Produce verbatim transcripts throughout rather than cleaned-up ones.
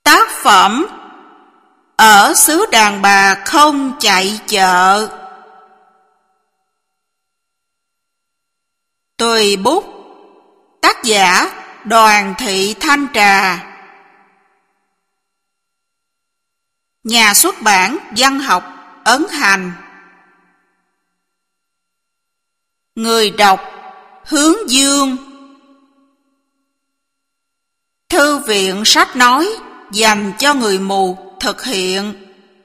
Tác phẩm Ở xứ đàn bà không chạy chợ. Tùy bút. Tác giả Đoàn Thị Thanh Trà. Nhà xuất bản Văn học Ấn Hành. Người đọc Hướng Dương. Thư viện sách nói dành cho người mù thực hiện.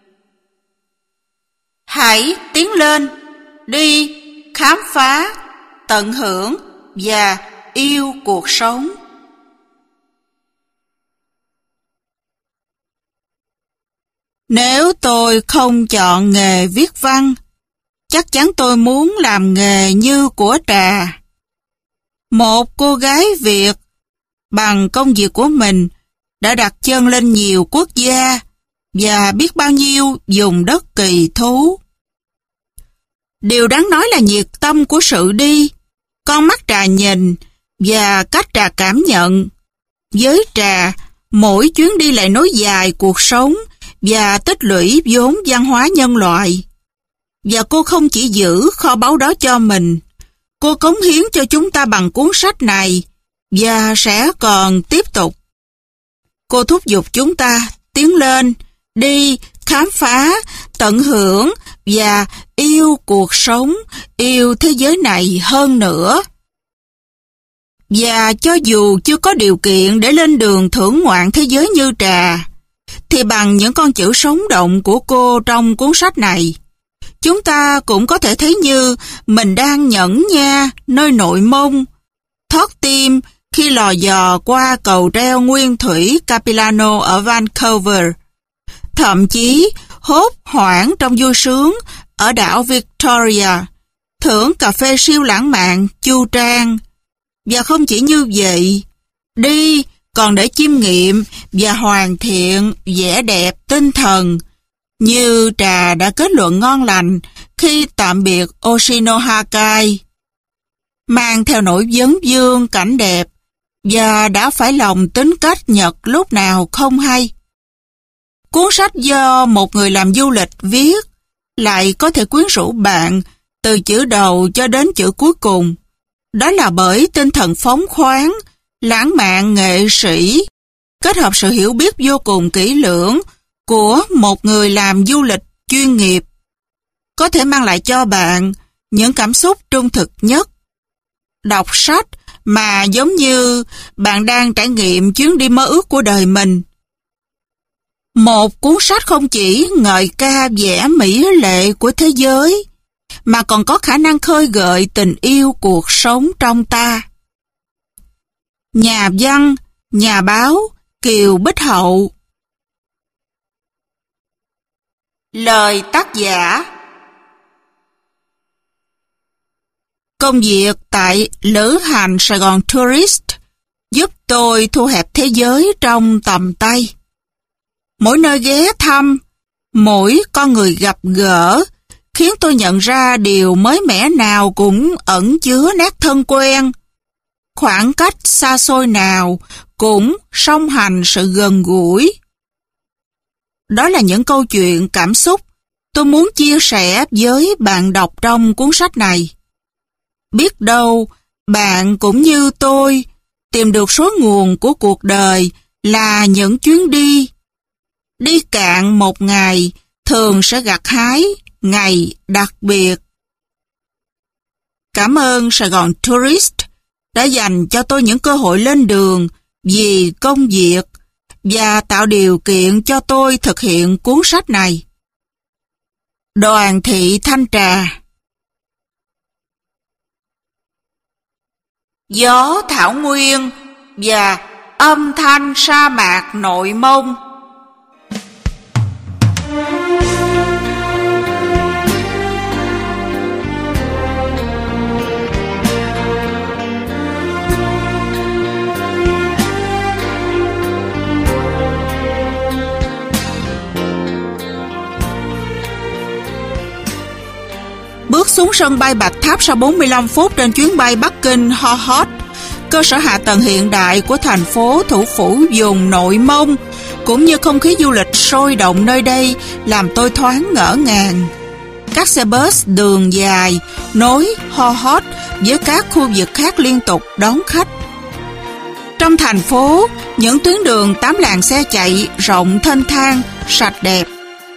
Hãy tiến lên, đi, khám phá, tận hưởng và yêu cuộc sống. Nếu tôi không chọn nghề viết văn, chắc chắn tôi muốn làm nghề như của Trà. Một cô gái Việt bằng công việc của mình đã đặt chân lên nhiều quốc gia và biết bao nhiêu vùng đất kỳ thú. Điều đáng nói là nhiệt tâm của sự đi, con mắt Trà nhìn và cách Trà cảm nhận. Với Trà, mỗi chuyến đi lại nối dài cuộc sống và tích lũy vốn văn hóa nhân loại. Và cô không chỉ giữ kho báu đó cho mình, cô cống hiến cho chúng ta bằng cuốn sách này và sẽ còn tiếp tục. Cô thúc giục chúng ta tiến lên, đi, khám phá, tận hưởng và yêu cuộc sống, yêu thế giới này hơn nữa. Và cho dù chưa có điều kiện để lên đường thưởng ngoạn thế giới như Trà, thì bằng những con chữ sống động của cô trong cuốn sách này, chúng ta cũng có thể thấy như mình đang nhẫn nha nơi Nội Mông, thót tim khi lò dò qua cầu treo nguyên thủy Capilano ở Vancouver, thậm chí hốt hoảng trong vui sướng ở đảo Victoria, thưởng cà phê siêu lãng mạn Chu Trang. Và không chỉ như vậy, đi còn để chiêm nghiệm và hoàn thiện vẻ đẹp tinh thần, như Trà đã kết luận ngon lành khi tạm biệt Oshinohakai, mang theo nỗi vấn vương cảnh đẹp và đã phải lòng tính cách Nhật lúc nào không hay. Cuốn sách do một người làm du lịch viết lại có thể quyến rũ bạn từ chữ đầu cho đến chữ cuối cùng. Đó là bởi tinh thần phóng khoáng, lãng mạn nghệ sĩ, kết hợp sự hiểu biết vô cùng kỹ lưỡng của một người làm du lịch chuyên nghiệp, có thể mang lại cho bạn những cảm xúc trung thực nhất. Đọc sách mà giống như bạn đang trải nghiệm chuyến đi mơ ước của đời mình. Một cuốn sách không chỉ ngợi ca vẻ mỹ lệ của thế giới, mà còn có khả năng khơi gợi tình yêu cuộc sống trong ta. Nhà văn, nhà báo Kiều Bích Hậu. Lời tác giả. Công việc tại lữ hành Sài Gòn Tourist giúp tôi thu hẹp thế giới trong tầm tay. Mỗi nơi ghé thăm, mỗi con người gặp gỡ khiến tôi nhận ra điều mới mẻ nào cũng ẩn chứa nét thân quen. Khoảng cách xa xôi nào cũng song hành sự gần gũi. Đó là những câu chuyện cảm xúc tôi muốn chia sẻ với bạn đọc trong cuốn sách này. Biết đâu, bạn cũng như tôi, tìm được số nguồn của cuộc đời là những chuyến đi. Đi cạn một ngày, thường sẽ gặt hái ngày đặc biệt. Cảm ơn Sài Gòn Tourist đã dành cho tôi những cơ hội lên đường vì công việc và tạo điều kiện cho tôi thực hiện cuốn sách này. Đoàn Thị Thanh Trà. Gió thảo nguyên và âm thanh sa mạc Nội Mông. Bước xuống sân bay Bạch Tháp sau bốn mươi lăm phút trên chuyến bay Bắc Kinh Ho Hot, cơ sở hạ tầng hiện đại của thành phố thủ phủ vùng Nội Mông cũng như không khí du lịch sôi động nơi đây làm tôi thoáng ngỡ ngàng. Các xe bus đường dài nối Ho Hot với các khu vực khác liên tục đón khách. Trong thành phố, những tuyến đường tám làn xe chạy rộng thênh thang, sạch đẹp.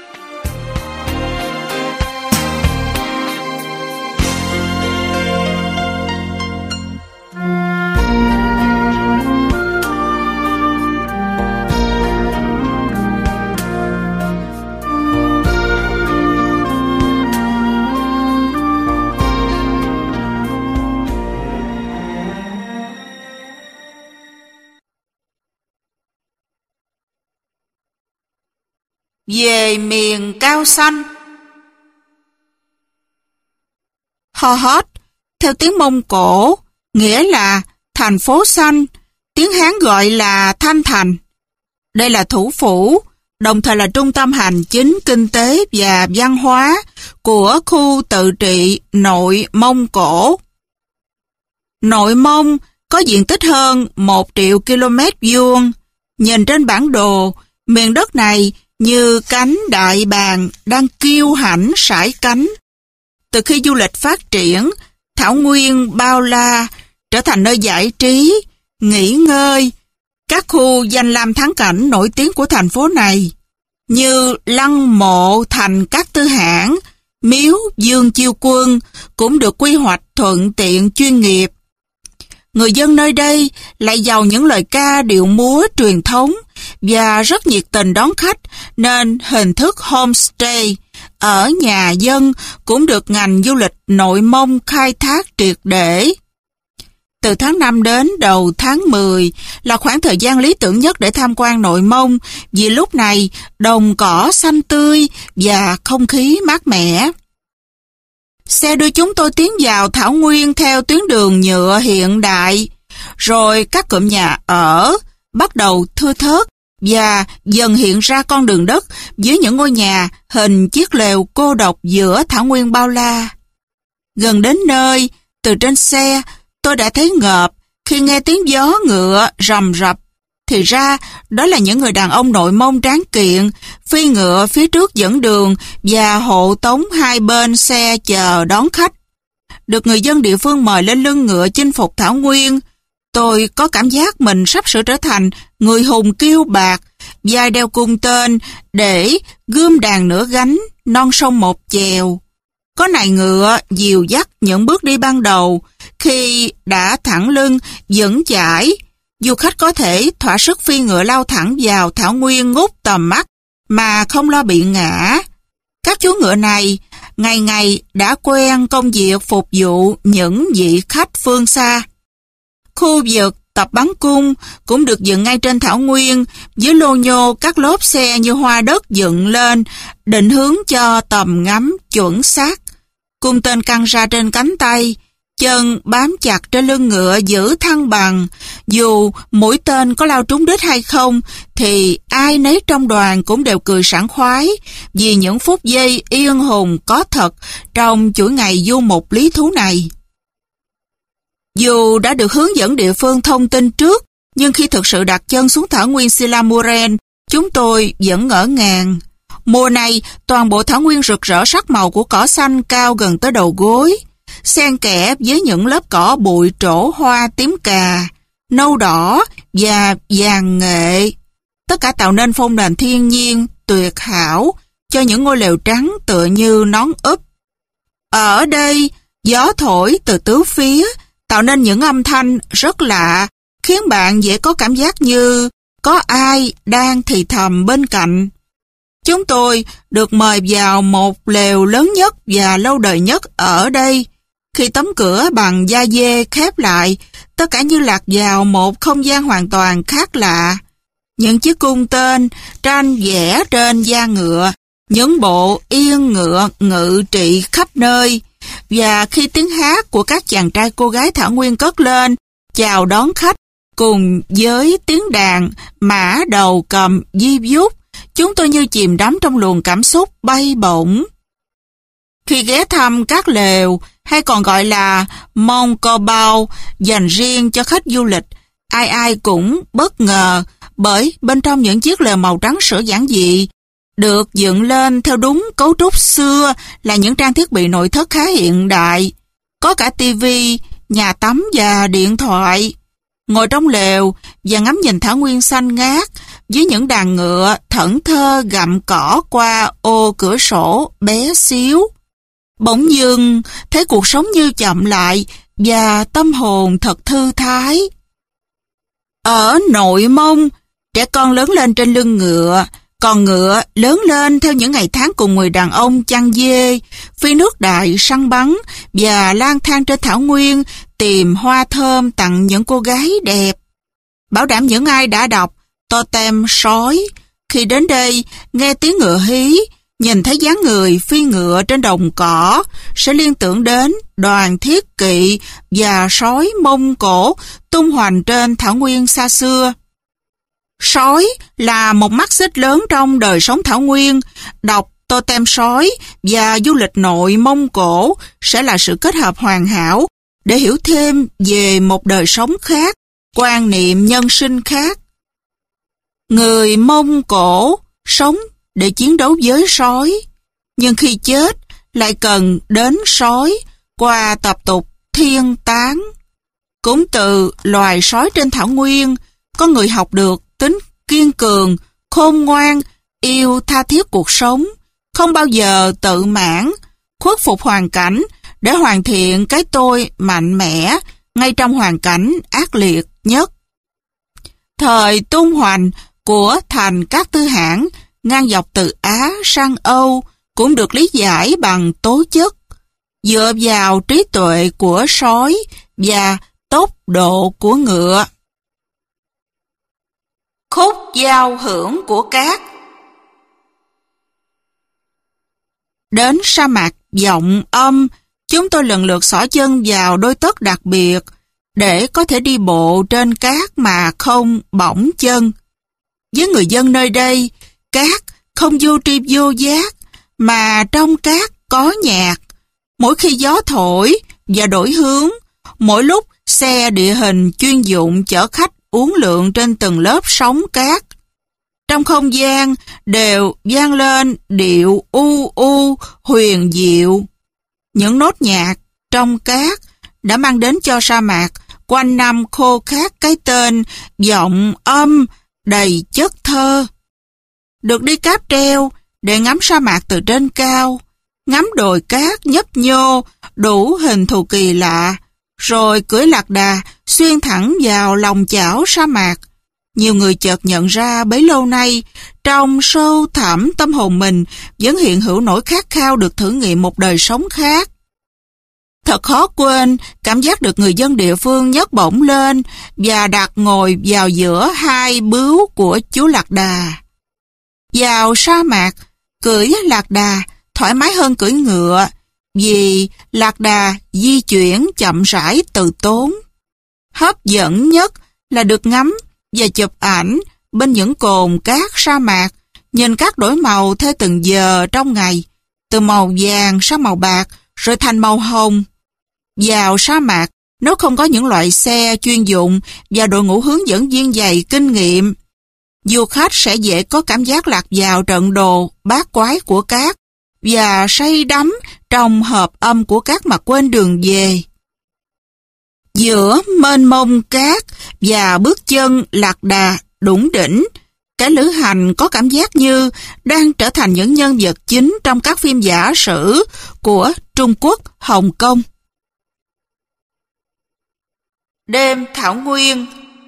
Về miền cao xanh. Ho Hot theo tiếng Mông Cổ nghĩa là thành phố xanh, tiếng Hán gọi là Thanh Thành. Đây là thủ phủ, đồng thời là trung tâm hành chính, kinh tế và văn hóa của khu tự trị Nội Mông Cổ. Nội Mông có diện tích hơn một triệu km vuông. Nhìn trên bản đồ, miền đất này như cánh đại bàng đang kiêu hãnh sải cánh. Từ khi du lịch phát triển, thảo nguyên bao la trở thành nơi giải trí, nghỉ ngơi. Các khu danh lam thắng cảnh nổi tiếng của thành phố này như Lăng Mộ Thành Các Tư Hãn, Miếu Dương Chiêu Quân cũng được quy hoạch thuận tiện chuyên nghiệp. Người dân nơi đây lại giàu những lời ca điệu múa truyền thống và rất nhiệt tình đón khách, nên hình thức homestay ở nhà dân cũng được ngành du lịch Nội Mông khai thác triệt để. Từ tháng năm đến đầu tháng mười là khoảng thời gian lý tưởng nhất để tham quan Nội Mông, vì lúc này đồng cỏ xanh tươi và không khí mát mẻ. Xe đưa chúng tôi tiến vào thảo nguyên theo tuyến đường nhựa hiện đại, rồi các cụm nhà ở bắt đầu thưa thớt và dần hiện ra con đường đất với những ngôi nhà hình chiếc lều cô độc giữa thảo nguyên bao la. Gần đến nơi, từ trên xe, tôi đã thấy ngợp khi nghe tiếng gió ngựa rầm rập. Thì ra, đó là những người đàn ông Nội Mông tráng kiện, phi ngựa phía trước dẫn đường và hộ tống hai bên xe chờ đón khách. Được người dân địa phương mời lên lưng ngựa chinh phục thảo nguyên, tôi có cảm giác mình sắp sửa trở thành người hùng kiêu bạc, vai đeo cung tên để gươm đàn nửa gánh, non sông một chèo. Có nài ngựa dìu dắt những bước đi ban đầu, khi đã thẳng lưng, vững chãi, du khách có thể thỏa sức phi ngựa lao thẳng vào thảo nguyên ngút tầm mắt mà không lo bị ngã. Các chú ngựa này ngày ngày đã quen công việc phục vụ những vị khách phương xa. Khu vực tập bắn cung cũng được dựng ngay trên thảo nguyên, dưới lô nhô các lốp xe như hoa đất dựng lên, định hướng cho tầm ngắm chuẩn xác. Cung tên căng ra trên cánh tay, chân bám chặt trên lưng ngựa giữ thăng bằng. Dù mũi tên có lao trúng đích hay không, thì ai nấy trong đoàn cũng đều cười sảng khoái vì những phút giây yên hùng có thật trong chuỗi ngày du mục lý thú này. Dù đã được hướng dẫn địa phương thông tin trước, nhưng khi thực sự đặt chân xuống thảo nguyên Silamuren, chúng tôi vẫn ngỡ ngàng. Mùa này, toàn bộ thảo nguyên rực rỡ sắc màu của cỏ xanh cao gần tới đầu gối, xen kẽ với những lớp cỏ bụi trổ hoa tím cà, nâu đỏ và vàng nghệ. Tất cả tạo nên phong nền thiên nhiên tuyệt hảo cho những ngôi lều trắng tựa như nón úp. Ở đây, gió thổi từ tứ phía, tạo nên những âm thanh rất lạ, khiến bạn dễ có cảm giác như có ai đang thì thầm bên cạnh. Chúng tôi được mời vào một lều lớn nhất và lâu đời nhất ở đây. Khi tấm cửa bằng da dê khép lại, tất cả như lạc vào một không gian hoàn toàn khác lạ. Những chiếc cung tên tranh vẽ trên da ngựa, những bộ yên ngựa ngự trị khắp nơi. Và khi tiếng hát của các chàng trai cô gái thảo nguyên cất lên, chào đón khách, cùng với tiếng đàn, mã đầu cầm di vút, chúng tôi như chìm đắm trong luồng cảm xúc bay bổng. Khi ghé thăm các lều, hay còn gọi là Mong Co Bao, dành riêng cho khách du lịch, ai ai cũng bất ngờ bởi bên trong những chiếc lều màu trắng sữa giản dị, được dựng lên theo đúng cấu trúc xưa là những trang thiết bị nội thất khá hiện đại, có cả tivi, nhà tắm và điện thoại. Ngồi trong lều và ngắm nhìn thảo nguyên xanh ngát với những đàn ngựa thẫn thơ gặm cỏ qua ô cửa sổ bé xíu. Bỗng dưng thấy cuộc sống như chậm lại và tâm hồn thật thư thái. Ở Nội Mông, trẻ con lớn lên trên lưng ngựa, còn ngựa lớn lên theo những ngày tháng cùng người đàn ông chăn dê, phi nước đại săn bắn và lang thang trên thảo nguyên tìm hoa thơm tặng những cô gái đẹp. Bảo đảm những ai đã đọc Totem sói, khi đến đây nghe tiếng ngựa hí, nhìn thấy dáng người phi ngựa trên đồng cỏ, sẽ liên tưởng đến đoàn thiết kỵ và sói Mông Cổ tung hoành trên thảo nguyên xa xưa. Sói là một mắt xích lớn trong đời sống thảo nguyên. Đọc Totem sói và du lịch nội Mông Cổ sẽ là sự kết hợp hoàn hảo để hiểu thêm về một đời sống khác, quan niệm nhân sinh khác. Người Mông Cổ sống để chiến đấu với sói, nhưng khi chết lại cần đến sói qua tập tục thiên táng. Cũng từ loài sói trên thảo nguyên, có người học được tính kiên cường, khôn ngoan, yêu tha thiết cuộc sống, không bao giờ tự mãn, khuất phục hoàn cảnh để hoàn thiện cái tôi mạnh mẽ ngay trong hoàn cảnh ác liệt nhất. Thời tung hoành của thành các tư hãng ngang dọc từ Á sang Âu cũng được lý giải bằng tố chất, dựa vào trí tuệ của sói và tốc độ của ngựa. Khúc giao hưởng của cát. Đến sa mạc Vọng Âm, chúng tôi lần lượt xỏ chân vào đôi tất đặc biệt để có thể đi bộ trên cát mà không bỏng chân. Với người dân nơi đây, cát không vô tri vô giác, mà trong cát có nhạc. Mỗi khi gió thổi và đổi hướng, mỗi lúc xe địa hình chuyên dụng chở khách uốn lượn trên từng lớp sóng cát. Trong không gian đều vang lên điệu u u huyền diệu. Những nốt nhạc trong cát đã mang đến cho sa mạc quanh năm khô khát cái tên Vọng Âm đầy chất thơ. Được đi cáp treo để ngắm sa mạc từ trên cao, ngắm đồi cát nhấp nhô đủ hình thù kỳ lạ, rồi cưỡi lạc đà xuyên thẳng vào lòng chảo sa mạc. Nhiều người chợt nhận ra bấy lâu nay, trong sâu thẳm tâm hồn mình vẫn hiện hữu nỗi khát khao được thử nghiệm một đời sống khác. Thật khó quên cảm giác được người dân địa phương nhấc bổng lên và đặt ngồi vào giữa hai bướu của chú lạc đà. Vào sa mạc, cưỡi lạc đà thoải mái hơn cưỡi ngựa, vì lạc đà di chuyển chậm rãi từ tốn. Hấp dẫn nhất là được ngắm và chụp ảnh bên những cồn cát sa mạc, nhìn cát đổi màu theo từng giờ trong ngày, từ màu vàng sang màu bạc rồi thành màu hồng. Vào sa mạc, nếu không có những loại xe chuyên dụng và đội ngũ hướng dẫn viên dày kinh nghiệm, du khách sẽ dễ có cảm giác lạc vào trận đồ bát quái của cát và say đắm trong hợp âm của cát mà quên đường về. Giữa mênh mông cát và bước chân lạc đà đủng đỉnh, cái lữ hành có cảm giác như đang trở thành những nhân vật chính trong các phim giả sử của Trung Quốc, Hồng Kông. Đêm thảo nguyên.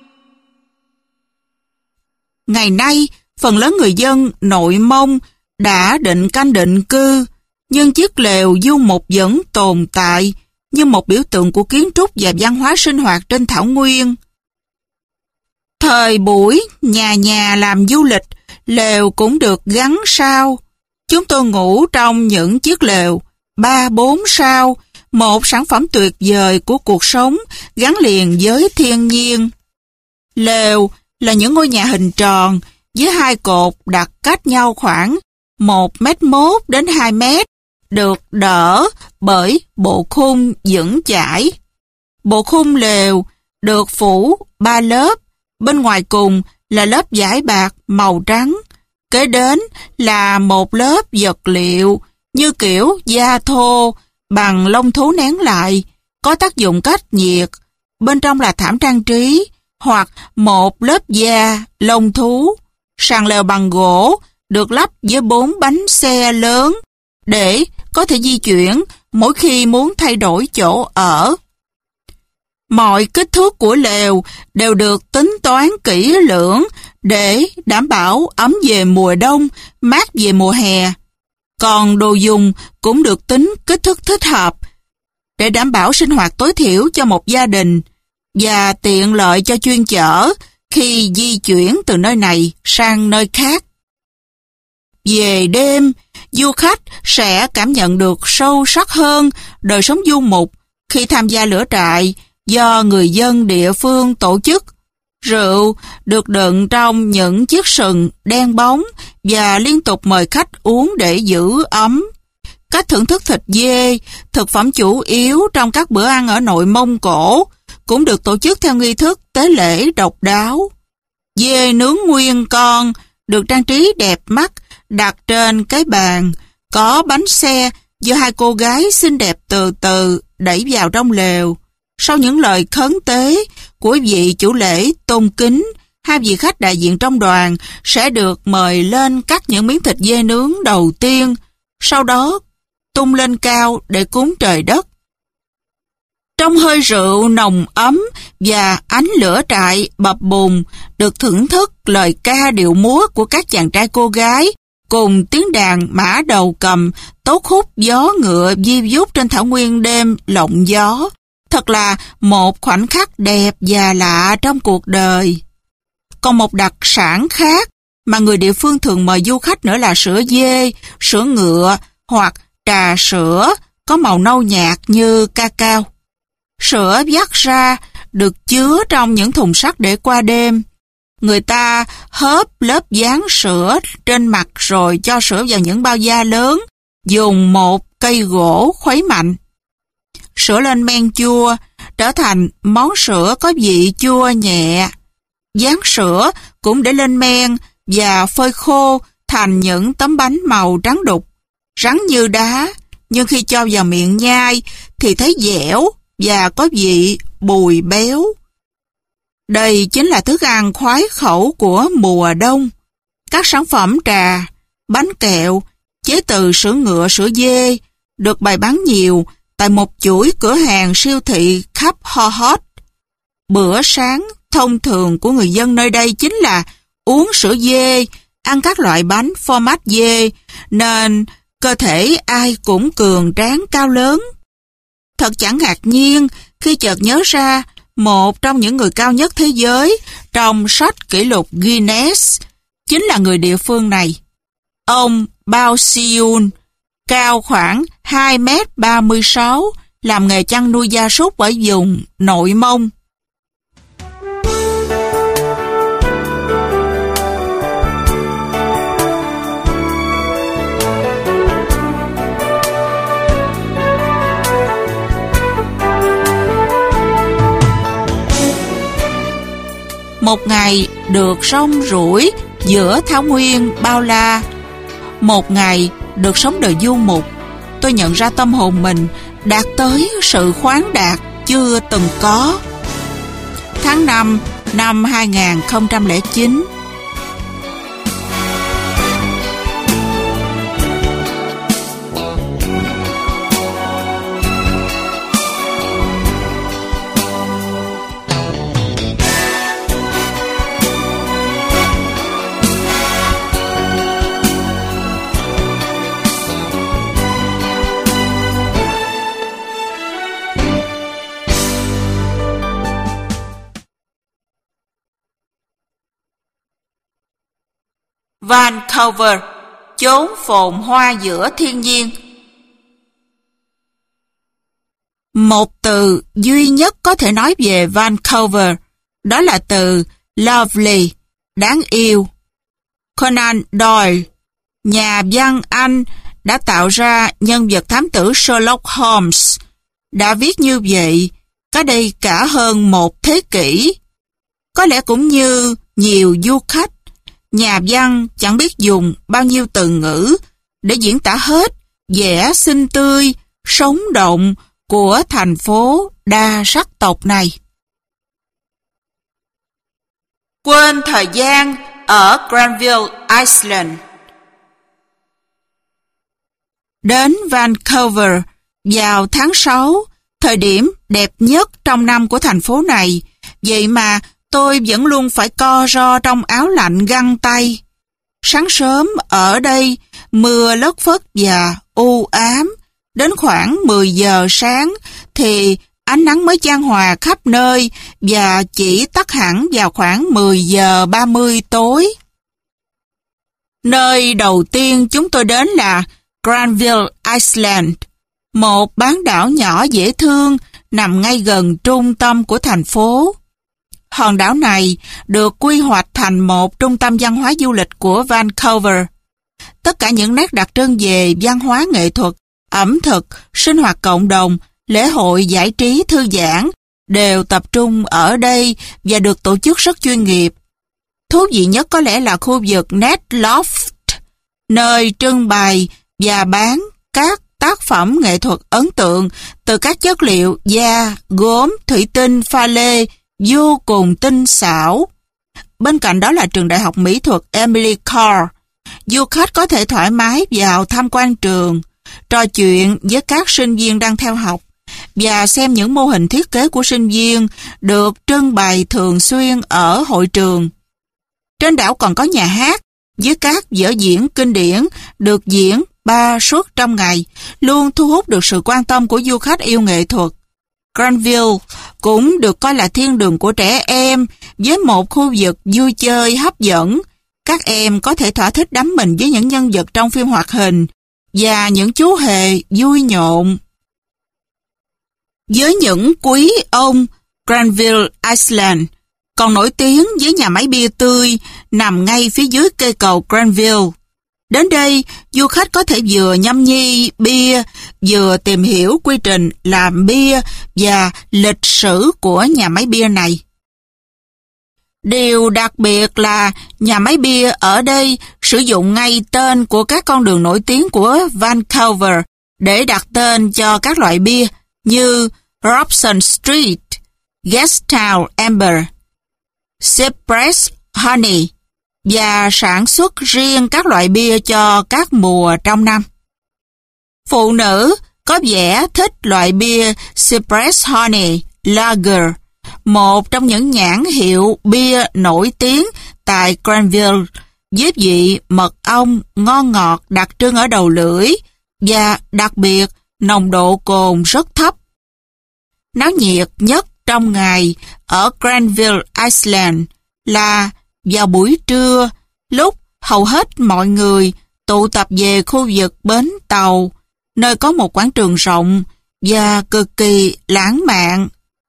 Ngày nay, phần lớn người dân Nội Mông đã định canh định cư, nhưng chiếc lều du mục vẫn tồn tại như một biểu tượng của kiến trúc và văn hóa sinh hoạt trên thảo nguyên. Thời buổi nhà nhà làm du lịch, lều cũng được gắn sao. Chúng tôi ngủ trong những chiếc lều ba bốn sao, một sản phẩm tuyệt vời của cuộc sống gắn liền với thiên nhiên. Lều là những ngôi nhà hình tròn với hai cột đặt cách nhau khoảng một mét mốt đến hai mét, được đỡ bởi bộ khung vững chãi. Bộ khung lều được phủ ba lớp, bên ngoài cùng là lớp vải bạc màu trắng, kế đến là một lớp vật liệu như kiểu da thô bằng lông thú nén lại, có tác dụng cách nhiệt. Bên trong là thảm trang trí hoặc một lớp da, lông thú. Sàn lều bằng gỗ được lắp với bốn bánh xe lớn để có thể di chuyển mỗi khi muốn thay đổi chỗ ở. Mọi kích thước của lều đều được tính toán kỹ lưỡng để đảm bảo ấm về mùa đông, mát về mùa hè. Còn đồ dùng cũng được tính kích thước thích hợp để đảm bảo sinh hoạt tối thiểu cho một gia đình và tiện lợi cho chuyên chở khi di chuyển từ nơi này sang nơi khác. Về đêm, du khách sẽ cảm nhận được sâu sắc hơn đời sống du mục khi tham gia lửa trại do người dân địa phương tổ chức. Rượu được đựng trong những chiếc sừng đen bóng và liên tục mời khách uống để giữ ấm. Cách thưởng thức thịt dê, thực phẩm chủ yếu trong các bữa ăn ở nội Mông Cổ, cũng được tổ chức theo nghi thức tế lễ độc đáo. Dê nướng nguyên con được trang trí đẹp mắt đặt trên cái bàn, có bánh xe do hai cô gái xinh đẹp từ từ đẩy vào trong lều. Sau những lời khấn tế của vị chủ lễ tôn kính, hai vị khách đại diện trong đoàn sẽ được mời lên cắt những miếng thịt dê nướng đầu tiên, sau đó tung lên cao để cúng trời đất. Trong hơi rượu nồng ấm và ánh lửa trại bập bùng, được thưởng thức lời ca điệu múa của các chàng trai cô gái cùng tiếng đàn mã đầu cầm tấu khúc gió ngựa vi vút trên thảo nguyên đêm lộng gió. Thật là một khoảnh khắc đẹp và lạ trong cuộc đời. Còn một đặc sản khác mà người địa phương thường mời du khách nữa là sữa dê, sữa ngựa hoặc trà sữa có màu nâu nhạt như cacao. Sữa vắt ra được chứa trong những thùng sắt để qua đêm. Người ta hớp lớp dán sữa trên mặt rồi cho sữa vào những bao da lớn, dùng một cây gỗ khuấy mạnh. Sữa lên men chua, trở thành món sữa có vị chua nhẹ. Dán sữa cũng để lên men và phơi khô thành những tấm bánh màu trắng đục, rắn như đá, nhưng khi cho vào miệng nhai thì thấy dẻo và có vị bùi béo. Đây chính là thức ăn khoái khẩu của mùa đông. Các sản phẩm trà, bánh kẹo, chế từ sữa ngựa, sữa dê được bày bán nhiều tại một chuỗi cửa hàng siêu thị khắp Hohhot. Bữa sáng thông thường của người dân nơi đây chính là uống sữa dê, ăn các loại bánh format dê, nên cơ thể ai cũng cường tráng cao lớn. Thật chẳng ngạc nhiên khi chợt nhớ ra một trong những người cao nhất thế giới trong sách kỷ lục Guinness chính là người địa phương này. Ông Bao Siun, cao khoảng hai mét ba mươi sáu, làm nghề chăn nuôi gia súc ở vùng Nội Mông. Một ngày được rong ruổi giữa thảo nguyên bao la, một ngày được sống đời du mục, tôi nhận ra tâm hồn mình đạt tới sự khoáng đạt chưa từng có. Tháng năm năm hai nghìn không trăm lẻ chín. Vancouver, chốn phồn hoa giữa thiên nhiên. Một từ duy nhất có thể nói về Vancouver, đó là từ lovely, đáng yêu. Conan Doyle, nhà văn Anh đã tạo ra nhân vật thám tử Sherlock Holmes, đã viết như vậy cách đây cả hơn một thế kỷ. Có lẽ cũng như nhiều du khách. Nhà văn chẳng biết dùng bao nhiêu từ ngữ để diễn tả hết vẻ xinh tươi, sống động của thành phố đa sắc tộc này. Quên thời gian ở Granville Island. Đến Vancouver vào tháng sáu, thời điểm đẹp nhất trong năm của thành phố này, vậy mà tôi vẫn luôn phải co ro trong áo lạnh găng tay. Sáng sớm ở đây, mưa lất phất và u ám. Đến khoảng mười giờ sáng thì ánh nắng mới chan hòa khắp nơi và chỉ tắt hẳn vào khoảng mười giờ ba mươi tối. Nơi đầu tiên chúng tôi đến là Granville Island, một bán đảo nhỏ dễ thương nằm ngay gần trung tâm của thành phố. Hòn đảo này được quy hoạch thành một trung tâm văn hóa du lịch của Vancouver. Tất cả những nét đặc trưng về văn hóa nghệ thuật, ẩm thực, sinh hoạt cộng đồng, lễ hội giải trí thư giãn đều tập trung ở đây và được tổ chức rất chuyên nghiệp. Thú vị nhất có lẽ là khu vực Net Loft, nơi trưng bày và bán các tác phẩm nghệ thuật ấn tượng từ các chất liệu da, gốm, thủy tinh, pha lê vô cùng tinh xảo. Bên cạnh đó là trường đại học mỹ thuật Emily Carr. Du khách có thể thoải mái vào tham quan trường, trò chuyện với các sinh viên đang theo học và xem những mô hình thiết kế của sinh viên được trưng bày thường xuyên ở hội trường. Trên đảo còn có nhà hát với các vở diễn kinh điển được diễn ba suất trong ngày, luôn thu hút được sự quan tâm của du khách yêu nghệ thuật. Granville cũng được coi là thiên đường của trẻ em với một khu vực vui chơi hấp dẫn. Các em có thể thỏa thích đắm mình với những nhân vật trong phim hoạt hình và những chú hề vui nhộn. Với những quý ông, Granville Island còn nổi tiếng với nhà máy bia tươi nằm ngay phía dưới cây cầu Granville. Đến đây, du khách có thể vừa nhâm nhi bia, vừa tìm hiểu quy trình làm bia và lịch sử của nhà máy bia này. Điều đặc biệt là nhà máy bia ở đây sử dụng ngay tên của các con đường nổi tiếng của Vancouver để đặt tên cho các loại bia như Robson Street, Gastown Amber, Cypress Honey và sản xuất riêng các loại bia cho các mùa trong năm. Phụ nữ có vẻ thích loại bia Cypress Honey Lager, một trong những nhãn hiệu bia nổi tiếng tại Granville, với vị mật ong ngon ngọt đặc trưng ở đầu lưỡi và đặc biệt nồng độ cồn rất thấp. Náo nhiệt nhất trong ngày ở Granville Island là vào buổi trưa, lúc hầu hết mọi người tụ tập về khu vực bến tàu, nơi có một quảng trường rộng và cực kỳ lãng mạn.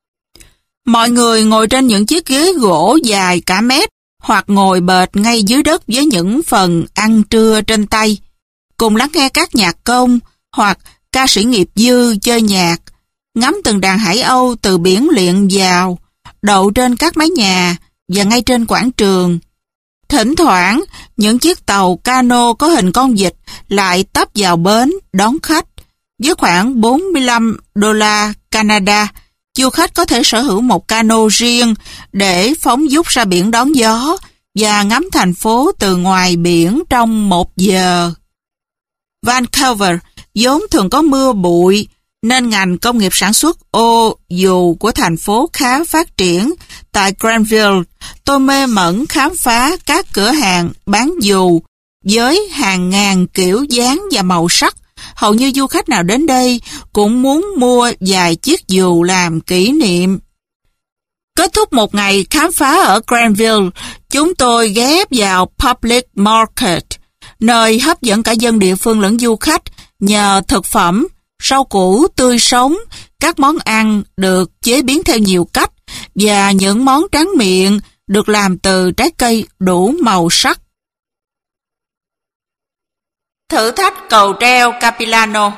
Mọi người ngồi trên những chiếc ghế gỗ dài cả mét hoặc ngồi bệt ngay dưới đất với những phần ăn trưa trên tay, cùng lắng nghe các nhạc công hoặc ca sĩ nghiệp dư chơi nhạc, ngắm từng đàn hải âu từ biển liệng vào, đậu trên các mái nhà và ngay trên quảng trường. Thỉnh thoảng, những chiếc tàu cano có hình con vịt lại tấp vào bến đón khách. Với khoảng bốn mươi lăm đô la Canada, du khách có thể sở hữu một cano riêng để phóng dút ra biển đón gió và ngắm thành phố từ ngoài biển trong một giờ. Vancouver vốn thường có mưa bụi, nên ngành công nghiệp sản xuất ô dù của thành phố khá phát triển. Tại Granville, tôi mê mẩn khám phá các cửa hàng bán dù với hàng ngàn kiểu dáng và màu sắc. Hầu như du khách nào đến đây cũng muốn mua vài chiếc dù làm kỷ niệm. Kết thúc một ngày khám phá ở Granville, chúng tôi ghé vào Public Market, nơi hấp dẫn cả dân địa phương lẫn du khách nhờ thực phẩm, rau củ tươi sống, các món ăn được chế biến theo nhiều cách và những món tráng miệng được làm từ trái cây đủ màu sắc. Thử thách cầu treo Capilano.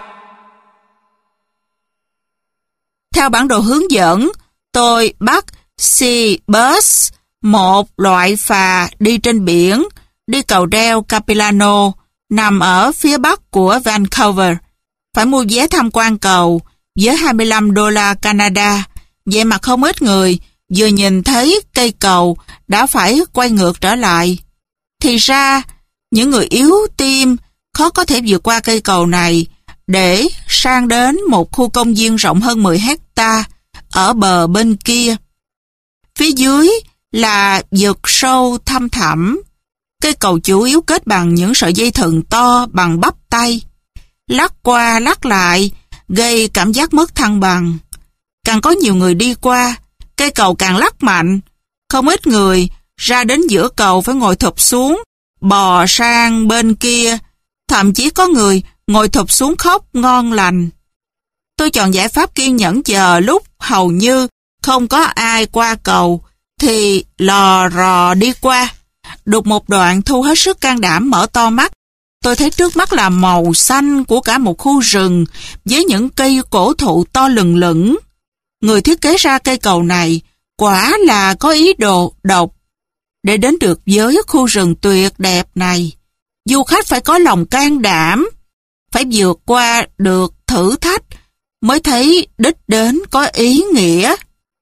Theo bản đồ hướng dẫn, tôi bắt Seabus, một loại phà đi trên biển, đi cầu đeo Capilano, nằm ở phía bắc của Vancouver. Phải mua vé tham quan cầu với hai mươi lăm đô la Canada. Vậy mà không ít người vừa nhìn thấy cây cầu đã phải quay ngược trở lại. Thì ra, những người yếu tim khó có thể vượt qua cây cầu này để sang đến một khu công viên rộng hơn mười hecta ở bờ bên kia. Phía dưới là vực sâu thăm thẳm. Cây cầu chủ yếu kết bằng những sợi dây thừng to bằng bắp tay. Lắc qua lắc lại, gây cảm giác mất thăng bằng. Càng có nhiều người đi qua, cây cầu càng lắc mạnh. Không ít người ra đến giữa cầu phải ngồi thụp xuống, bò sang bên kia. Thậm chí có người ngồi thụp xuống khóc ngon lành. Tôi chọn giải pháp kiên nhẫn chờ lúc hầu như không có ai qua cầu, thì lò rò đi qua. Được một đoạn Thu hết sức can đảm mở to mắt. Tôi thấy trước mắt là màu xanh của cả một khu rừng với những cây cổ thụ to lừng lững. Người thiết kế ra cây cầu này quả là có ý đồ độc. Để đến được với khu rừng tuyệt đẹp này, du khách phải có lòng can đảm, phải vượt qua được thử thách mới thấy đích đến có ý nghĩa.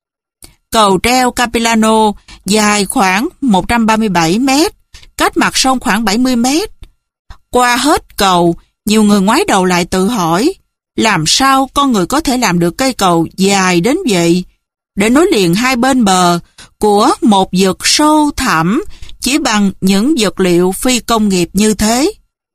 Cầu treo Capilano dài khoảng một trăm ba mươi bảy mét, cách mặt sông khoảng bảy mươi mét. Qua hết cầu, nhiều người ngoái đầu lại tự hỏi, làm sao con người có thể làm được cây cầu dài đến vậy, để nối liền hai bên bờ của một vực sâu thẳm chỉ bằng những vật liệu phi công nghiệp như thế.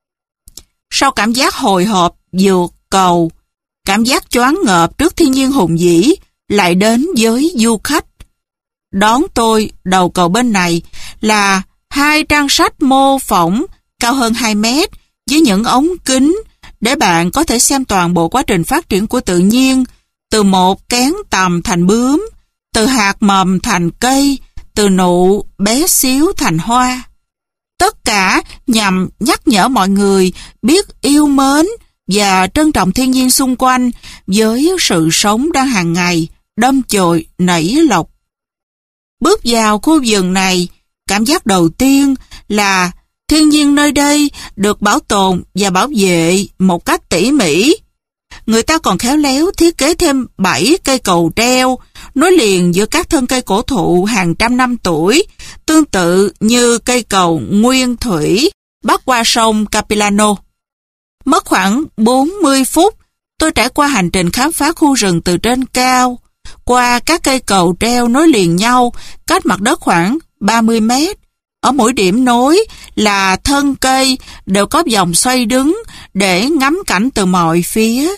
Sau cảm giác hồi hộp vượt cầu, cảm giác choáng ngợp trước thiên nhiên hùng vĩ lại đến với du khách. Đón tôi đầu cầu bên này là hai trang sách mô phỏng cao hơn hai mét với những ống kính để bạn có thể xem toàn bộ quá trình phát triển của tự nhiên, từ một kén tằm thành bướm, từ hạt mầm thành cây, từ nụ bé xíu thành hoa. Tất cả nhằm nhắc nhở mọi người biết yêu mến và trân trọng thiên nhiên xung quanh với sự sống đang hàng ngày đâm chồi nảy lộc. Bước vào khu vườn này, cảm giác đầu tiên là thiên nhiên nơi đây được bảo tồn và bảo vệ một cách tỉ mỉ. Người ta còn khéo léo thiết kế thêm bảy cây cầu treo nối liền giữa các thân cây cổ thụ hàng trăm năm tuổi, tương tự như cây cầu nguyên thủy bắc qua sông Capilano. Mất khoảng bốn mươi phút, tôi trải qua hành trình khám phá khu rừng từ trên cao, qua các cây cầu treo nối liền nhau, cách mặt đất khoảng ba mươi mét. Ở mỗi điểm nối là thân cây đều có vòng xoay đứng để ngắm cảnh từ mọi phía.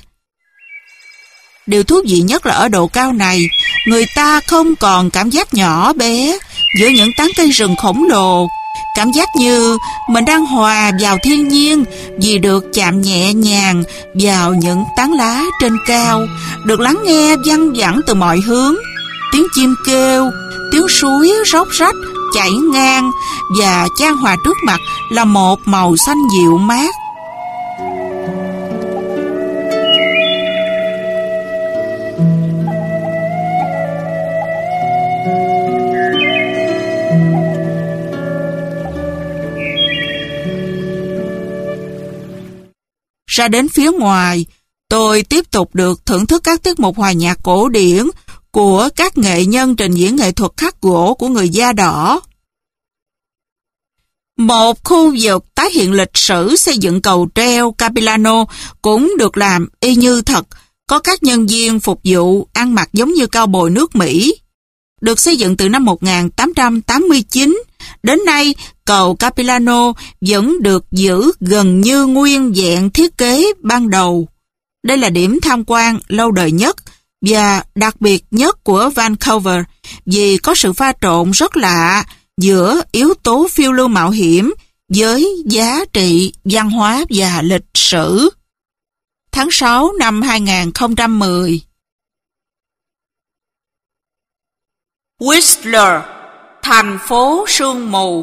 Điều thú vị nhất là ở độ cao này, người ta không còn cảm giác nhỏ bé giữa những tán cây rừng khổng lồ. Cảm giác như mình đang hòa vào thiên nhiên vì được chạm nhẹ nhàng vào những tán lá trên cao, được lắng nghe văng vẳng từ mọi hướng. Tiếng chim kêu, tiếng suối róc rách chảy ngang và chan hòa trước mặt là một màu xanh dịu mát. Ra đến phía ngoài, tôi tiếp tục được thưởng thức các tiết mục hòa nhạc cổ điển của các nghệ nhân trình diễn nghệ thuật khắc gỗ của người da đỏ. Một khu vực tái hiện lịch sử xây dựng cầu treo Capilano cũng được làm y như thật, có các nhân viên phục vụ ăn mặc giống như cao bồi nước Mỹ. Được xây dựng từ năm một nghìn tám trăm tám mươi chín, đến nay cầu Capilano vẫn được giữ gần như nguyên vẹn thiết kế ban đầu. Đây là điểm tham quan lâu đời nhất và đặc biệt nhất của Vancouver vì có sự pha trộn rất lạ giữa yếu tố phiêu lưu mạo hiểm với giá trị văn hóa và lịch sử. Tháng sáu năm hai nghìn không trăm mười. Whistler, thành phố sương mù.